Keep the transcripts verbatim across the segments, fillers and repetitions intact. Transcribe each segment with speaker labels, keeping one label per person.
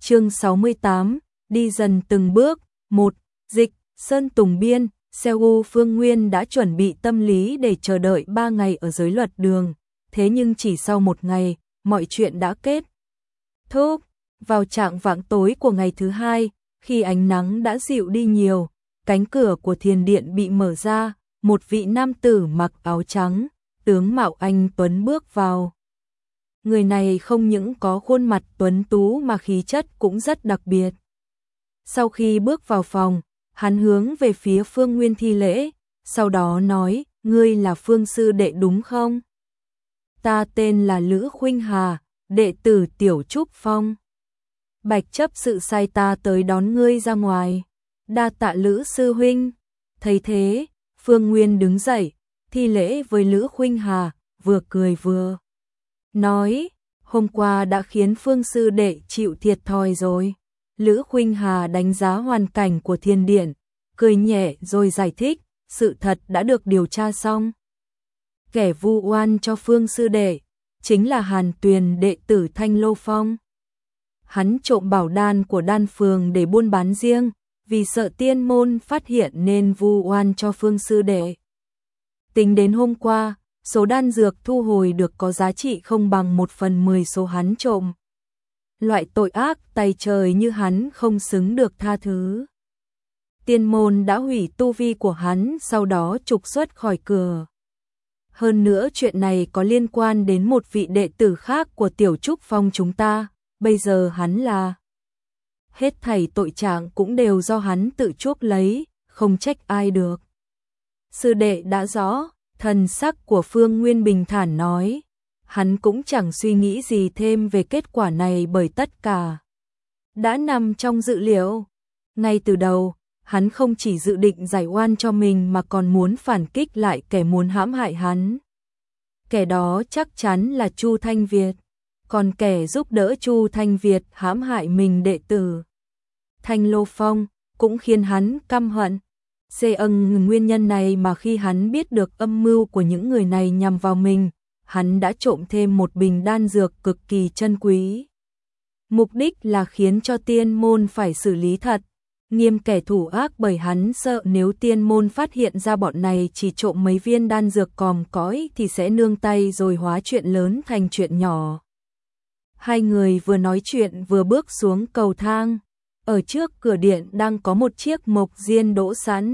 Speaker 1: Chương sáu mươi tám, đi dần từng bước. Một. Dịch, Sơn Tùng Biên, Seoul. Phương Nguyên đã chuẩn bị tâm lý để chờ đợi ba ngày ở giới luật đường, thế nhưng chỉ sau một ngày, mọi chuyện đã kết thúc. Vào chạng vạng tối của ngày thứ hai, khi ánh nắng đã dịu đi nhiều, cánh cửa của thiền điện bị mở ra, một vị nam tử mặc áo trắng, tướng mạo anh tuấn bước vào. Người này không những có khuôn mặt tuấn tú mà khí chất cũng rất đặc biệt. Sau khi bước vào phòng, hắn hướng về phía Phương Nguyên thi lễ, sau đó nói, ngươi là Phương sư đệ đúng không? Ta tên là Lữ Khuynh Hà, đệ tử Tiểu Trúc Phong. Bạch chấp sự sai ta tới đón ngươi ra ngoài. Đa tạ Lữ sư huynh. Thấy thế, Phương Nguyên đứng dậy, thi lễ với Lữ Khuynh Hà, vừa cười vừa nói, hôm qua đã khiến Phương sư đệ chịu thiệt thòi rồi. Lữ Khuynh Hà đánh giá hoàn cảnh của thiền điện, cười nhẹ rồi giải thích, sự thật đã được điều tra xong. Kẻ vu oan cho Phương sư đệ chính là Hàn Tuyền, đệ tử Thanh Lô Phong. Hắn trộm bảo đan của đan phường để buôn bán riêng, vì sợ tiên môn phát hiện nên vu oan cho Phương sư đệ. Tính đến hôm qua, số đan dược thu hồi được có giá trị không bằng một phần mười số hắn trộm. Loại tội ác tày trời như hắn không xứng được tha thứ. Tiên môn đã hủy tu vi của hắn, sau đó trục xuất khỏi cửa. Hơn nữa chuyện này có liên quan đến một vị đệ tử khác của Tiểu Trúc Phong chúng ta, bây giờ hắn là... Hết thảy tội trạng cũng đều do hắn tự chuốc lấy, không trách ai được. Sư đệ đã rõ, thần sắc của Phương Nguyên bình thản nói. Hắn cũng chẳng suy nghĩ gì thêm về kết quả này bởi tất cả đã nằm trong dự liệu. Ngay từ đầu, hắn không chỉ dự định giải oan cho mình mà còn muốn phản kích lại kẻ muốn hãm hại hắn. Kẻ đó chắc chắn là Chu Thanh Việt, còn kẻ giúp đỡ Chu Thanh Việt hãm hại mình đệ tử Thanh Lô Phong cũng khiến hắn căm hận. Xê âng nguyên nhân này mà khi hắn biết được âm mưu của những người này nhằm vào mình, hắn đã trộm thêm một bình đan dược cực kỳ chân quý. Mục đích là khiến cho tiên môn phải xử lý thật nghiêm kẻ thủ ác, bởi hắn sợ nếu tiên môn phát hiện ra bọn này chỉ trộm mấy viên đan dược còm cõi thì sẽ nương tay rồi hóa chuyện lớn thành chuyện nhỏ. Hai người vừa nói chuyện vừa bước xuống cầu thang. Ở trước cửa điện đang có một chiếc mộc diên đỗ sẵn.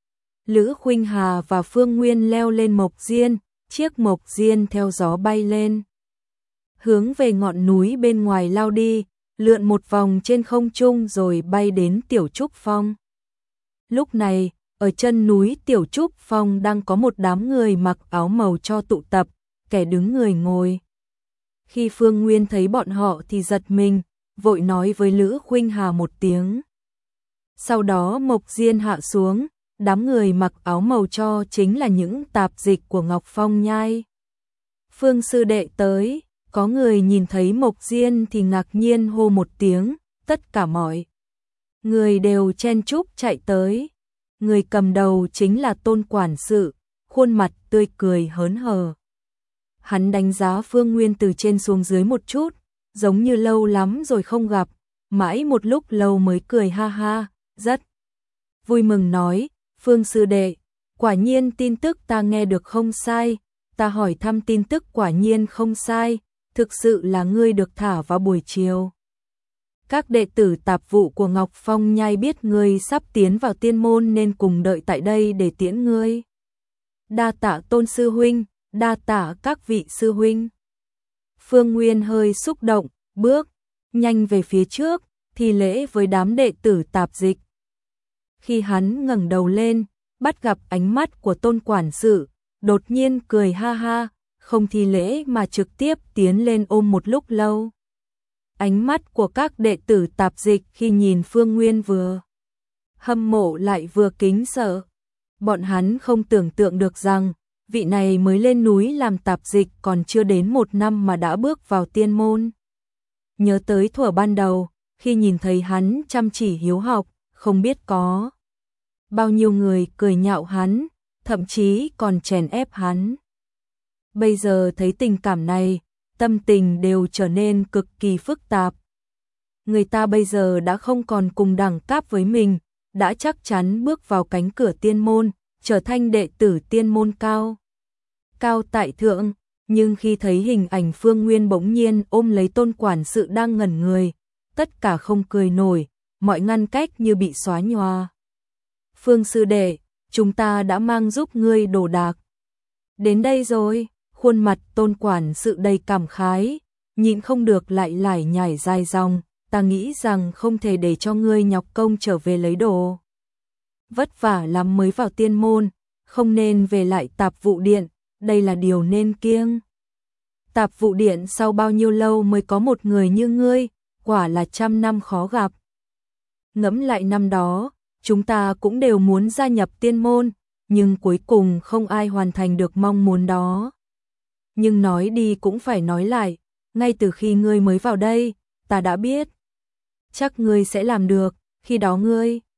Speaker 1: Lữ Khuynh Hà và Phương Nguyên leo lên mộc diên, chiếc mộc diên theo gió bay lên, hướng về ngọn núi bên ngoài lao đi, lượn một vòng trên không trung rồi bay đến Tiểu Trúc Phong. Lúc này, ở chân núi Tiểu Trúc Phong đang có một đám người mặc áo màu cho tụ tập, kẻ đứng người ngồi. Khi Phương Nguyên thấy bọn họ thì giật mình, vội nói với Lữ Khuynh Hà một tiếng. Sau đó mộc diên hạ xuống, đám người mặc áo màu cho chính là những tạp dịch của Ngọc Phong Nhai. Phương sư đệ tới, có người nhìn thấy mộc diên thì ngạc nhiên hô một tiếng, tất cả mọi người đều chen chúc chạy tới. Người cầm đầu chính là Tôn quản sự, khuôn mặt tươi cười hớn hở. Hắn đánh giá Phương Nguyên từ trên xuống dưới một chút, giống như lâu lắm rồi không gặp, mãi một lúc lâu mới cười ha ha, rất vui mừng nói, Phương sư đệ, quả nhiên tin tức ta nghe được không sai, ta hỏi thăm tin tức quả nhiên không sai, thực sự là ngươi được thả vào buổi chiều. Các đệ tử tạp vụ của Ngọc Phong Nhai biết ngươi sắp tiến vào tiên môn nên cùng đợi tại đây để tiễn ngươi. Đa tạ Tôn sư huynh, đa tạ các vị sư huynh. Phương Nguyên hơi xúc động, bước nhanh về phía trước, thi lễ với đám đệ tử tạp dịch. Khi hắn ngẩng đầu lên, bắt gặp ánh mắt của Tôn quản sự, đột nhiên cười ha ha, không thi lễ mà trực tiếp tiến lên ôm một lúc lâu. Ánh mắt của các đệ tử tạp dịch khi nhìn Phương Nguyên vừa hâm mộ lại vừa kính sợ. Bọn hắn không tưởng tượng được rằng, vị này mới lên núi làm tạp dịch còn chưa đến một năm mà đã bước vào tiên môn. Nhớ tới thuở ban đầu, khi nhìn thấy hắn chăm chỉ hiếu học, không biết có bao nhiêu người cười nhạo hắn, thậm chí còn chèn ép hắn. Bây giờ thấy tình cảm này, tâm tình đều trở nên cực kỳ phức tạp. người ta bây giờ đã không còn cùng đẳng cấp với mình, đã chắc chắn bước vào cánh cửa tiên môn, trở thành đệ tử tiên môn cao. Cao tại thượng, nhưng khi thấy hình ảnh Phương Nguyên bỗng nhiên ôm lấy Tôn quản sự đang ngẩn người, tất cả không cười nổi, mọi ngăn cách như bị xóa nhòa. Phương sư đệ, chúng ta đã mang giúp ngươi đồ đạc. Đến đây rồi, khuôn mặt Tôn quản sự đầy cảm khái, nhịn không được lại lải nhải dài dòng, ta nghĩ rằng không thể để cho ngươi nhọc công trở về lấy đồ. Vất vả lắm mới vào tiên môn, không nên về lại tạp vụ điện, đây là điều nên kiêng. Tạp vụ điện sau bao nhiêu lâu mới có một người như ngươi, quả là trăm năm khó gặp. Ngẫm lại năm đó, chúng ta cũng đều muốn gia nhập tiên môn, nhưng cuối cùng không ai hoàn thành được mong muốn đó. Nhưng nói đi cũng phải nói lại, ngay từ khi ngươi mới vào đây, ta đã biết. Chắc ngươi sẽ làm được, khi đó ngươi